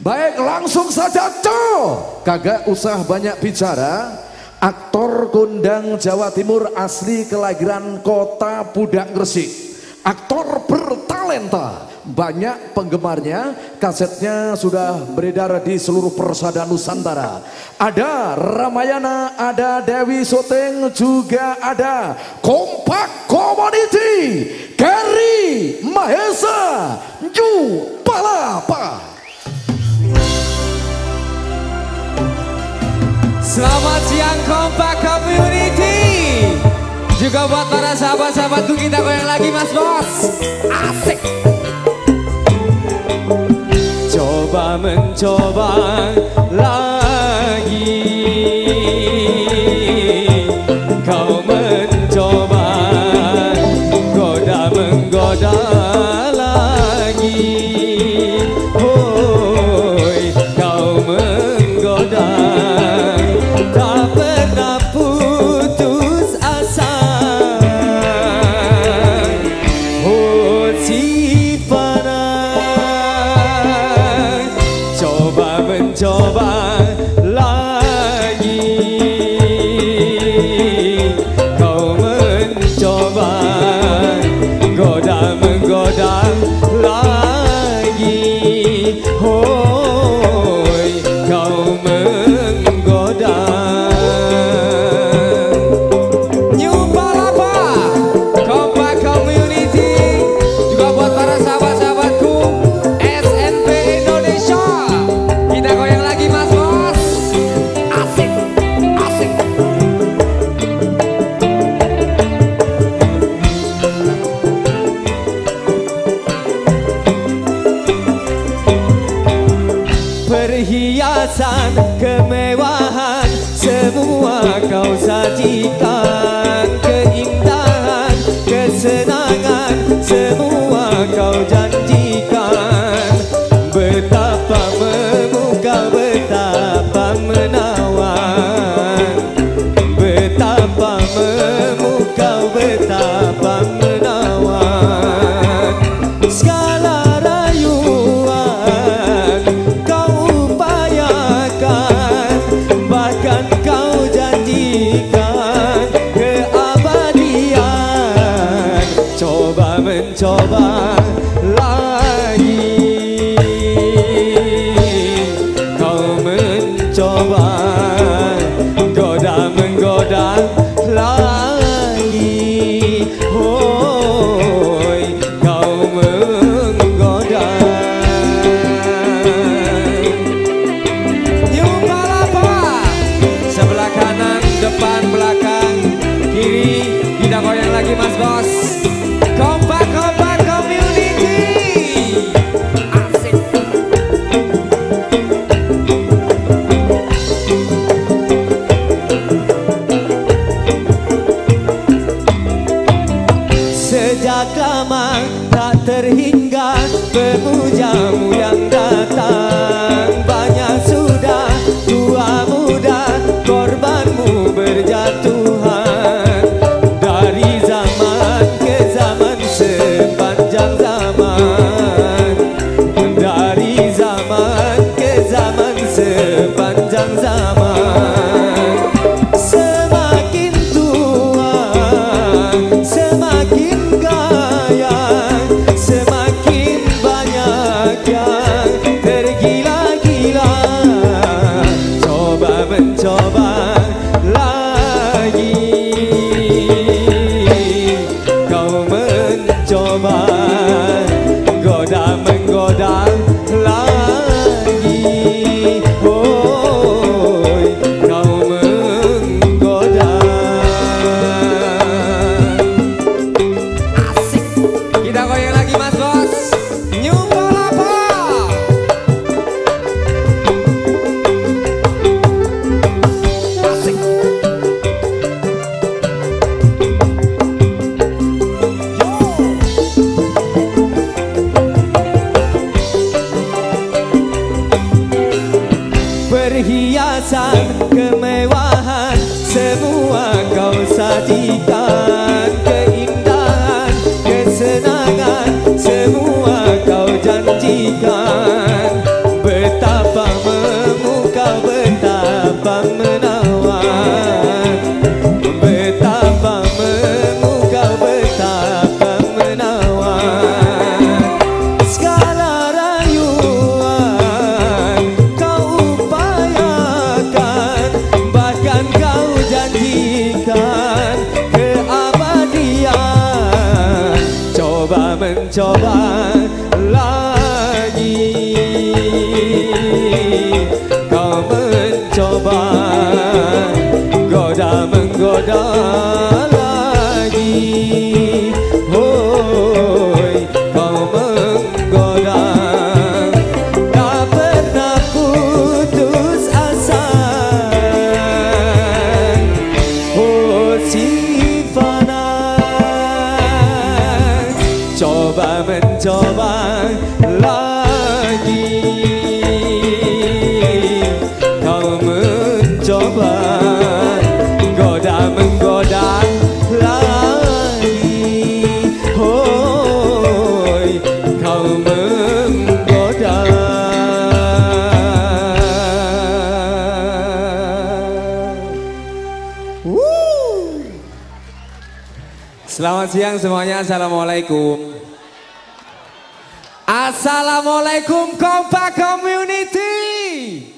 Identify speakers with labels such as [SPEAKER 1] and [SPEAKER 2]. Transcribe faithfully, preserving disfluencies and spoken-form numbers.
[SPEAKER 1] Baik, langsung saja co. Kagak usah banyak bicara. Aktor kondang Jawa Timur asli kelahiran kota Pudak Gresik. Aktor bertalenta, banyak penggemarnya, kasetnya sudah beredar di seluruh persada Nusantara. Ada Ramayana, ada Dewi Soteng, juga ada Kompak Community, Gary Mahesa, Ju Palapa.
[SPEAKER 2] Selamat siang Kompak Community. Juga buat para sahabat-sahabatku, kita goyang lagi Mas Bos. Asik. Coba mencoba lagi, kau mencoba goda menggoda lagi. Hoi, kau menggoda, tak pernah putus asa. Oh si panah, coba mencoba lagi, kau mencoba goda menggoda lagi. Hoi, kau menggoda. New Palapa, Kompak Community. Juga buat para sahabat-sahabatku S N P Indonesia, kita goyang lagi Mas Bos. Asik, asik. Perhiasan kemewahan semua kau sajikan, keindahan kesenangan semua kau janjikan. Betapa memukau, betapa menawan, betapa memukau, betapa menawan. Segala rayuan kau upayakan, bahkan kau janjikan keabadian. Coba mencoba lagi, kau mencoba goda menggoda lagi. Hoi, kau menggoda. New Palapa, sebelah kanan, depan, belakang, kiri, kita goyang lagi Mas Bos. Kompak Kompak Community. Asik. Sejak lama tak terhingga pemujamu yang datang. Banyak sudah tua muda korbanmu berjatuhan. Dari zaman ke zaman sepanjang zaman, dari zaman ke zaman sepanjang zaman. Semakin tua semakin gaya, semakin banyak yang tergila-gila. Coba mencoba lagi, kau mencoba goda menggoda lagi. Hoi, kau menggoda. Asik, kita goyang lagi Mas Bos. New Palapa. Asik. Perhiasan kemewahan semua kau sajikan, keindahan kesenangan semua kau janjikan. Betapa mencoba lagi, kau mencoba goda menggoda lagi, hoi kau menggoda, tak pernah putus asa, oh si fana, coba mencoba lagi, kau mencoba goda menggoda lagi, hoi kau menggoda. Woo. Selamat siang semuanya, assalamualaikum. Assalamualaikum Kompak Community.